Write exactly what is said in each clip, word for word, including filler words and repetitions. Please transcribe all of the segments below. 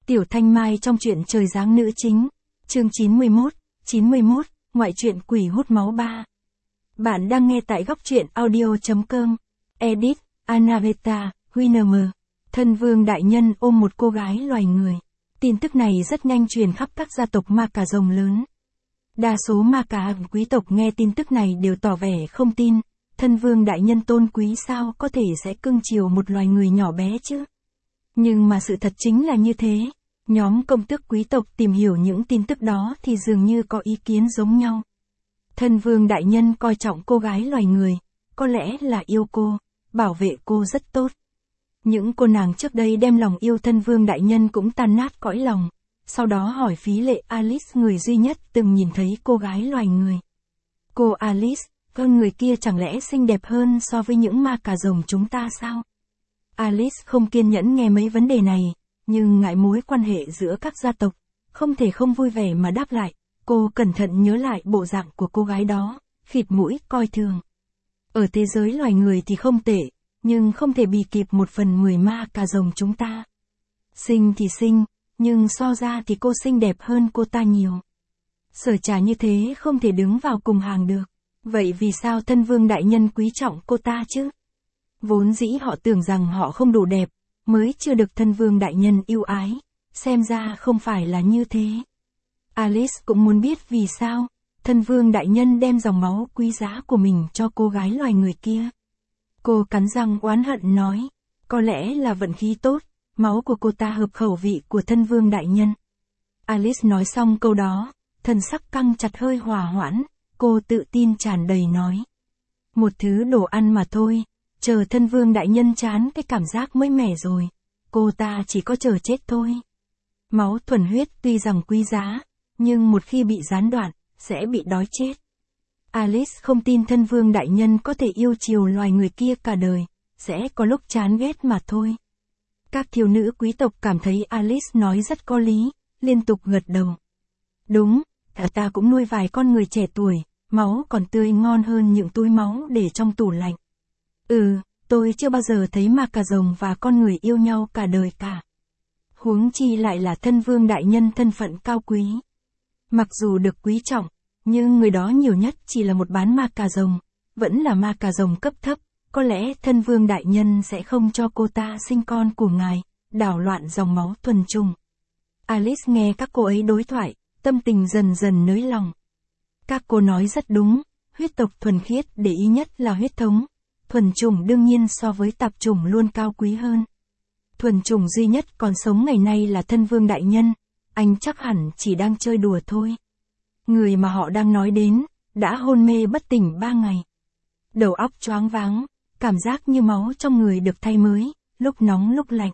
Tiểu Thanh Mai trong truyện Trời Giáng nữ chính, chương chín mươi mốt, chín mươi mốt, ngoại truyện Quỷ hút máu ba. Bạn đang nghe tại góc truyện audio.com, edit, Anaveta, Winner. Thân vương đại nhân ôm một cô gái loài người. Tin tức này rất nhanh truyền khắp các gia tộc ma cà rồng lớn. Đa số ma cà quý tộc nghe tin tức này đều tỏ vẻ không tin, thân vương đại nhân tôn quý sao có thể sẽ cưng chiều một loài người nhỏ bé chứ. Nhưng mà sự thật chính là như thế. Nhóm công tước quý tộc tìm hiểu những tin tức đó thì dường như có ý kiến giống nhau. Thân vương đại nhân coi trọng cô gái loài người, có lẽ là yêu cô, bảo vệ cô rất tốt. Những cô nàng trước đây đem lòng yêu thân vương đại nhân cũng tan nát cõi lòng, sau đó hỏi phí lệ Alice, người duy nhất từng nhìn thấy cô gái loài người. Cô Alice, con người kia chẳng lẽ xinh đẹp hơn so với những ma cà rồng chúng ta sao? Alice không kiên nhẫn nghe mấy vấn đề này, nhưng ngại mối quan hệ giữa các gia tộc, không thể không vui vẻ mà đáp lại. Cô cẩn thận nhớ lại bộ dạng của cô gái đó, khịt mũi coi thường. Ở thế giới loài người thì không tệ, nhưng không thể bì kịp một phần mười ma cà rồng chúng ta. Xinh thì xinh, nhưng so ra thì cô xinh đẹp hơn cô ta nhiều. Sở trà như thế không thể đứng vào cùng hàng được. Vậy vì sao thân vương đại nhân quý trọng cô ta chứ? Vốn dĩ họ tưởng rằng họ không đủ đẹp, mới chưa được thân vương đại nhân yêu ái. Xem ra không phải là như thế. Alice cũng muốn biết vì sao thân vương đại nhân đem dòng máu quý giá của mình cho cô gái loài người kia. Cô cắn răng oán hận nói, có lẽ là vận khí tốt, máu của cô ta hợp khẩu vị của thân vương đại nhân. Alice nói xong câu đó, thần sắc căng chặt hơi hòa hoãn, cô tự tin tràn đầy nói. Một thứ đồ ăn mà thôi, chờ thân vương đại nhân chán cái cảm giác mới mẻ rồi, cô ta chỉ có chờ chết thôi. Máu thuần huyết tuy rằng quý giá, nhưng một khi bị gián đoạn, sẽ bị đói chết. Alice không tin thân vương đại nhân có thể yêu chiều loài người kia cả đời, sẽ có lúc chán ghét mà thôi. Các thiếu nữ quý tộc cảm thấy Alice nói rất có lý, liên tục gật đầu. Đúng, ta cũng nuôi vài con người trẻ tuổi, máu còn tươi ngon hơn những túi máu để trong tủ lạnh. Ừ, tôi chưa bao giờ thấy ma cà rồng và con người yêu nhau cả đời cả. Huống chi lại là thân vương đại nhân thân phận cao quý. Mặc dù được quý trọng, nhưng người đó nhiều nhất chỉ là một bán ma cà rồng, vẫn là ma cà rồng cấp thấp, có lẽ thân vương đại nhân sẽ không cho cô ta sinh con của ngài, đảo loạn dòng máu thuần trùng. Alice nghe các cô ấy đối thoại, tâm tình dần dần nới lòng. Các cô nói rất đúng, huyết tộc thuần khiết để ý nhất là huyết thống, thuần trùng đương nhiên so với tạp chủng luôn cao quý hơn. Thuần chủng duy nhất còn sống ngày nay là thân vương đại nhân, anh chắc hẳn chỉ đang chơi đùa thôi. Người mà họ đang nói đến, đã hôn mê bất tỉnh ba ngày. Đầu óc choáng váng, cảm giác như máu trong người được thay mới, lúc nóng lúc lạnh.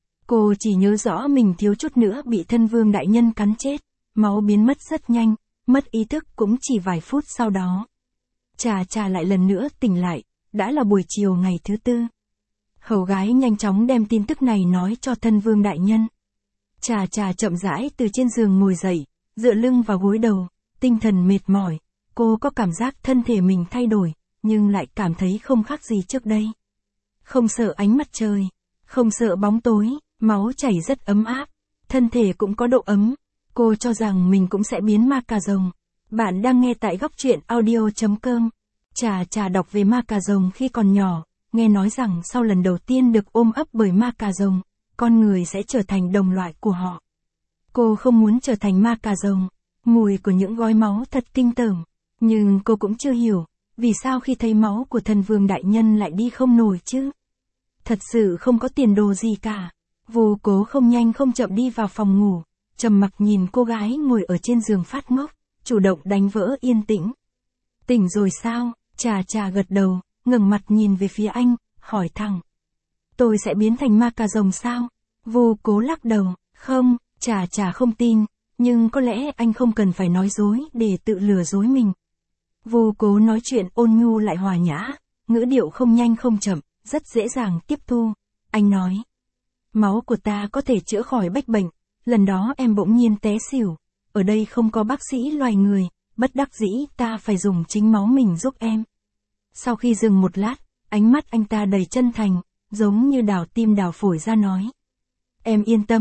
Cô chỉ nhớ rõ mình thiếu chút nữa bị thân vương đại nhân cắn chết, máu biến mất rất nhanh, mất ý thức cũng chỉ vài phút sau đó. Trà trà lại lần nữa tỉnh lại, đã là buổi chiều ngày thứ tư. Hầu gái nhanh chóng đem tin tức này nói cho thân vương đại nhân. Trà trà chậm rãi từ trên giường ngồi dậy, dựa lưng vào gối đầu, tinh thần mệt mỏi, cô có cảm giác thân thể mình thay đổi, nhưng lại cảm thấy không khác gì trước đây. Không sợ ánh mặt trời, không sợ bóng tối, máu chảy rất ấm áp, thân thể cũng có độ ấm, cô cho rằng mình cũng sẽ biến ma cà rồng. Bạn đang nghe tại góc truyện audio.com. Trà trà đọc về ma cà rồng khi còn nhỏ, nghe nói rằng sau lần đầu tiên được ôm ấp bởi ma cà rồng, con người sẽ trở thành đồng loại của họ. Cô không muốn trở thành ma cà rồng, mùi của những gói máu thật kinh tởm, nhưng cô cũng chưa hiểu, vì sao khi thấy máu của thân vương đại nhân lại đi không nổi chứ. Thật sự không có tiền đồ gì cả. Vô Cố không nhanh không chậm đi vào phòng ngủ, trầm mặc nhìn cô gái ngồi ở trên giường phát ngốc, chủ động đánh vỡ yên tĩnh. Tỉnh rồi sao? Trà trà gật đầu, ngẩng mặt nhìn về phía anh, hỏi thẳng. Tôi sẽ biến thành ma cà rồng sao? Vô Cố lắc đầu, không, Trà trà không tin, nhưng có lẽ anh không cần phải nói dối để tự lừa dối mình. Vô Cố nói chuyện ôn nhu lại hòa nhã, ngữ điệu không nhanh không chậm, rất dễ dàng tiếp thu. Anh nói, máu của ta có thể chữa khỏi bách bệnh, lần đó em bỗng nhiên té xỉu, ở đây không có bác sĩ loài người, bất đắc dĩ ta phải dùng chính máu mình giúp em. Sau khi dừng một lát, ánh mắt anh ta đầy chân thành, giống như đào tim đào phổi ra nói. Em yên tâm,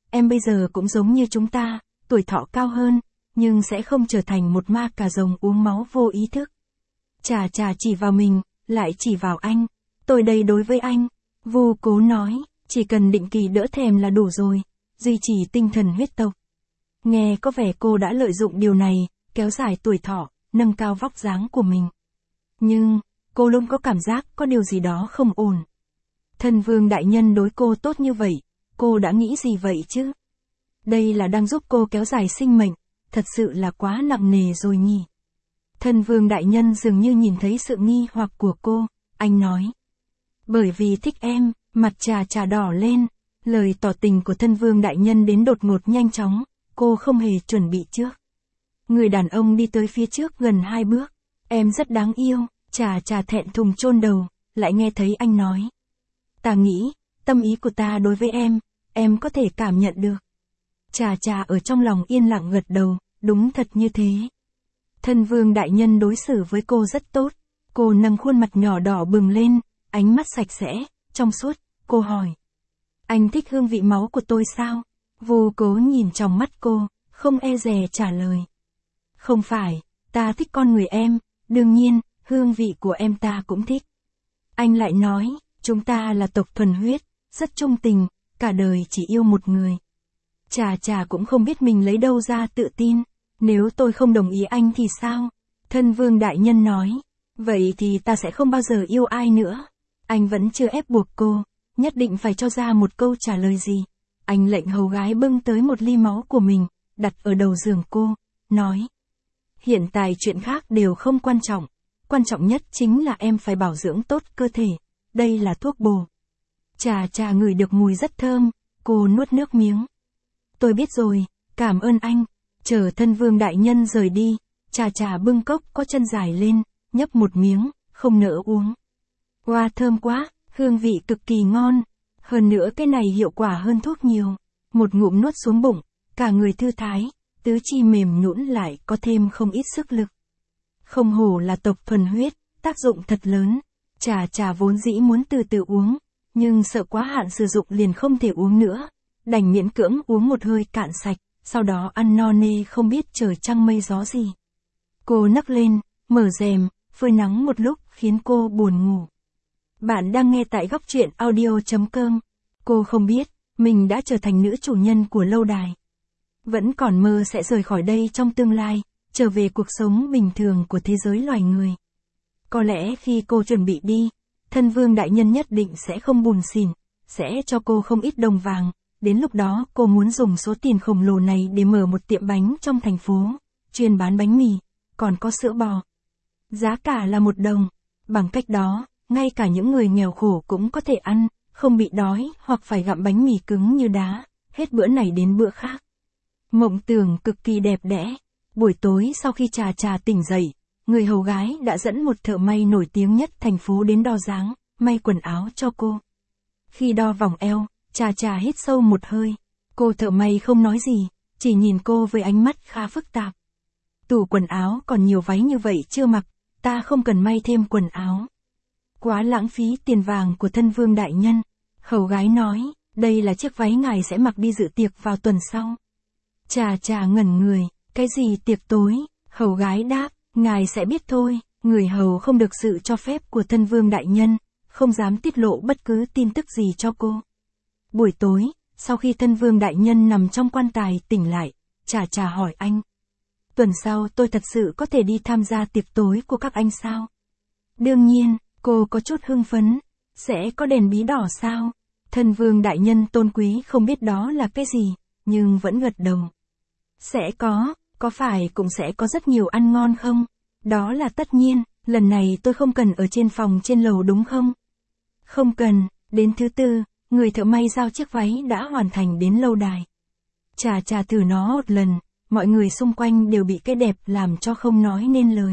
em bây giờ cũng giống như chúng ta, tuổi thọ cao hơn, nhưng sẽ không trở thành một ma cà rồng uống máu vô ý thức. Chà chà chỉ vào mình, lại chỉ vào anh. Tôi đây đối với anh. Vu Cố nói, chỉ cần định kỳ đỡ thèm là đủ rồi, duy trì tinh thần huyết tộc. Nghe có vẻ cô đã lợi dụng điều này, kéo dài tuổi thọ, nâng cao vóc dáng của mình. Nhưng, cô luôn có cảm giác có điều gì đó không ổn. Thân Vương đại nhân đối cô tốt như vậy, cô đã nghĩ gì vậy chứ? Đây là đang giúp cô kéo dài sinh mệnh, thật sự là quá nặng nề rồi nhỉ. Thân Vương đại nhân dường như nhìn thấy sự nghi hoặc của cô, anh nói. Bởi vì thích em, mặt Trà Trà đỏ lên, lời tỏ tình của thân Vương đại nhân đến đột ngột nhanh chóng, cô không hề chuẩn bị trước. Người đàn ông đi tới phía trước gần hai bước, em rất đáng yêu, Trà Trà thẹn thùng chôn đầu, lại nghe thấy anh nói. Ta nghĩ, tâm ý của ta đối với em, em có thể cảm nhận được. Trà Trà ở trong lòng yên lặng gật đầu, đúng thật như thế. Thân Vương đại nhân đối xử với cô rất tốt, cô nâng khuôn mặt nhỏ đỏ bừng lên, ánh mắt sạch sẽ, trong suốt, cô hỏi. Anh thích hương vị máu của tôi sao? Vu Cố nhìn trong mắt cô, không e dè trả lời. Không phải, ta thích con người em, đương nhiên, hương vị của em ta cũng thích. Anh lại nói, chúng ta là tộc thuần huyết, rất trung tình, cả đời chỉ yêu một người. Trà Trà cũng không biết mình lấy đâu ra tự tin, nếu tôi không đồng ý anh thì sao? Thân Vương đại nhân nói, vậy thì ta sẽ không bao giờ yêu ai nữa. Anh vẫn chưa ép buộc cô, nhất định phải cho ra một câu trả lời gì. Anh lệnh hầu gái bưng tới một ly máu của mình, đặt ở đầu giường cô, nói. Hiện tại chuyện khác đều không quan trọng, quan trọng nhất chính là em phải bảo dưỡng tốt cơ thể, đây là thuốc bổ. Trà Trà ngửi được mùi rất thơm, cô nuốt nước miếng. Tôi biết rồi, cảm ơn anh. Chờ thân Vương đại nhân rời đi, Trà Trà bưng cốc có chân dài lên, nhấp một miếng, không nỡ uống. Hoa thơm quá, hương vị cực kỳ ngon. Hơn nữa cái này hiệu quả hơn thuốc nhiều. Một ngụm nuốt xuống bụng, cả người thư thái, tứ chi mềm nhũn lại có thêm không ít sức lực. Không hổ là tộc thuần huyết, tác dụng thật lớn. Trà Trà vốn dĩ muốn từ từ uống, nhưng sợ quá hạn sử dụng liền không thể uống nữa. Đành miễn cưỡng uống một hơi cạn sạch, sau đó ăn no nê không biết trời trăng mây gió gì. Cô nấc lên, mở rèm, phơi nắng một lúc khiến cô buồn ngủ. Bạn đang nghe tại góc truyện audio chấm com. Cô không biết, mình đã trở thành nữ chủ nhân của lâu đài. Vẫn còn mơ sẽ rời khỏi đây trong tương lai, trở về cuộc sống bình thường của thế giới loài người. Có lẽ khi cô chuẩn bị đi, thân Vương đại nhân nhất định sẽ không buồn xỉn, sẽ cho cô không ít đồng vàng. Đến lúc đó cô muốn dùng số tiền khổng lồ này để mở một tiệm bánh trong thành phố, chuyên bán bánh mì, còn có sữa bò. Giá cả là một đồng. Bằng cách đó, ngay cả những người nghèo khổ cũng có thể ăn, không bị đói hoặc phải gặm bánh mì cứng như đá, hết bữa này đến bữa khác. Mộng tưởng cực kỳ đẹp đẽ. Buổi tối sau khi Trà Trà tỉnh dậy, người hầu gái đã dẫn một thợ may nổi tiếng nhất thành phố đến đo dáng, may quần áo cho cô. Khi đo vòng eo, Trà Trà hít sâu một hơi. Cô thợ may không nói gì, chỉ nhìn cô với ánh mắt khá phức tạp. Tủ quần áo còn nhiều váy như vậy chưa mặc, ta không cần may thêm quần áo. Quá lãng phí tiền vàng của thân Vương đại nhân. Hầu gái nói, đây là chiếc váy ngài sẽ mặc đi dự tiệc vào tuần sau. Trà Trà ngẩn người, cái gì tiệc tối? Hầu gái đáp, ngài sẽ biết thôi. Người hầu không được sự cho phép của thân Vương đại nhân, không dám tiết lộ bất cứ tin tức gì cho cô. Buổi tối, sau khi thân Vương đại nhân nằm trong quan tài tỉnh lại, Trà Trà hỏi anh. Tuần sau tôi thật sự có thể đi tham gia tiệc tối của các anh sao? Đương nhiên, cô có chút hưng phấn. Sẽ có đèn bí đỏ sao? Thân Vương đại nhân tôn quý không biết đó là cái gì, nhưng vẫn gật đầu. Sẽ có, có phải cũng sẽ có rất nhiều ăn ngon không? Đó là tất nhiên, lần này tôi không cần ở trên phòng trên lầu đúng không? Không cần, đến thứ tư, người thợ may giao chiếc váy đã hoàn thành đến lâu đài. Trà Trà thử nó một lần, mọi người xung quanh đều bị cái đẹp làm cho không nói nên lời.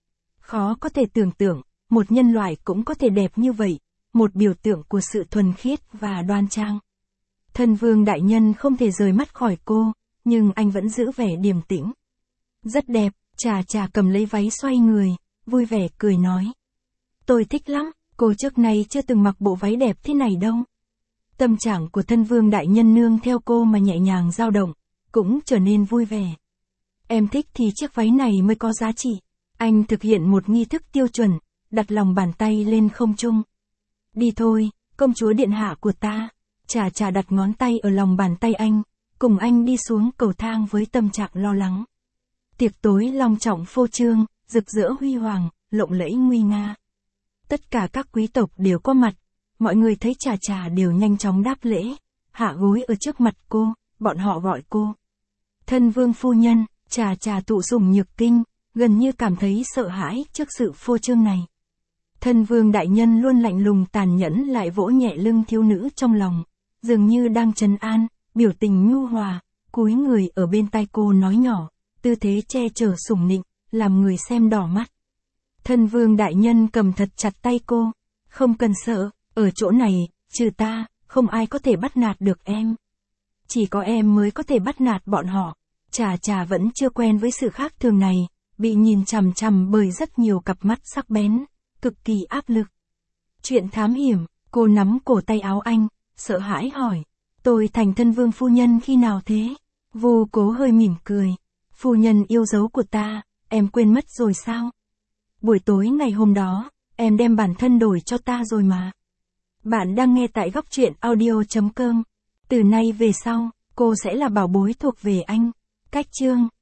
Khó có thể tưởng tượng, một nhân loại cũng có thể đẹp như vậy, một biểu tượng của sự thuần khiết và đoan trang. Thân Vương đại nhân không thể rời mắt khỏi cô, nhưng anh vẫn giữ vẻ điềm tĩnh. Rất đẹp, Trà Trà cầm lấy váy xoay người, vui vẻ cười nói. Tôi thích lắm, cô trước nay chưa từng mặc bộ váy đẹp thế này đâu. Tâm trạng của thân vương đại nhân nương theo cô mà nhẹ nhàng dao động, cũng trở nên vui vẻ. Em thích thì chiếc váy này mới có giá trị. Anh thực hiện một nghi thức tiêu chuẩn, đặt lòng bàn tay lên không trung. Đi thôi, công chúa điện hạ của ta. Trà Trà đặt ngón tay ở lòng bàn tay anh, cùng anh đi xuống cầu thang với tâm trạng lo lắng. Tiệc tối long trọng phô trương, rực rỡ huy hoàng, lộng lẫy nguy nga. Tất cả các quý tộc đều có mặt, mọi người thấy Trà Trà đều nhanh chóng đáp lễ, hạ gối ở trước mặt cô, bọn họ gọi cô thân vương phu nhân. Trà Trà tụ sủng nhược kinh, gần như cảm thấy sợ hãi trước sự phô trương này. Thân vương đại nhân luôn lạnh lùng tàn nhẫn lại vỗ nhẹ lưng thiếu nữ trong lòng, dường như đang trấn an, biểu tình nhu hòa, cúi người ở bên tai cô nói nhỏ, tư thế che chở sủng nịnh, làm người xem đỏ mắt. Thân vương đại nhân cầm thật chặt tay cô, không cần sợ, ở chỗ này, trừ ta, không ai có thể bắt nạt được em. Chỉ có em mới có thể bắt nạt bọn họ. Trà Trà vẫn chưa quen với sự khác thường này, bị nhìn chằm chằm bởi rất nhiều cặp mắt sắc bén, cực kỳ áp lực. Chuyện thám hiểm, cô nắm cổ tay áo anh, sợ hãi hỏi, tôi thành thân vương phu nhân khi nào thế? Vô Cố hơi mỉm cười, phu nhân yêu dấu của ta, em quên mất rồi sao? Buổi tối ngày hôm đó, em đem bản thân đổi cho ta rồi mà. Bạn đang nghe tại góc truyện audio chấm com. Từ nay về sau, cô sẽ là bảo bối thuộc về anh. Cách chương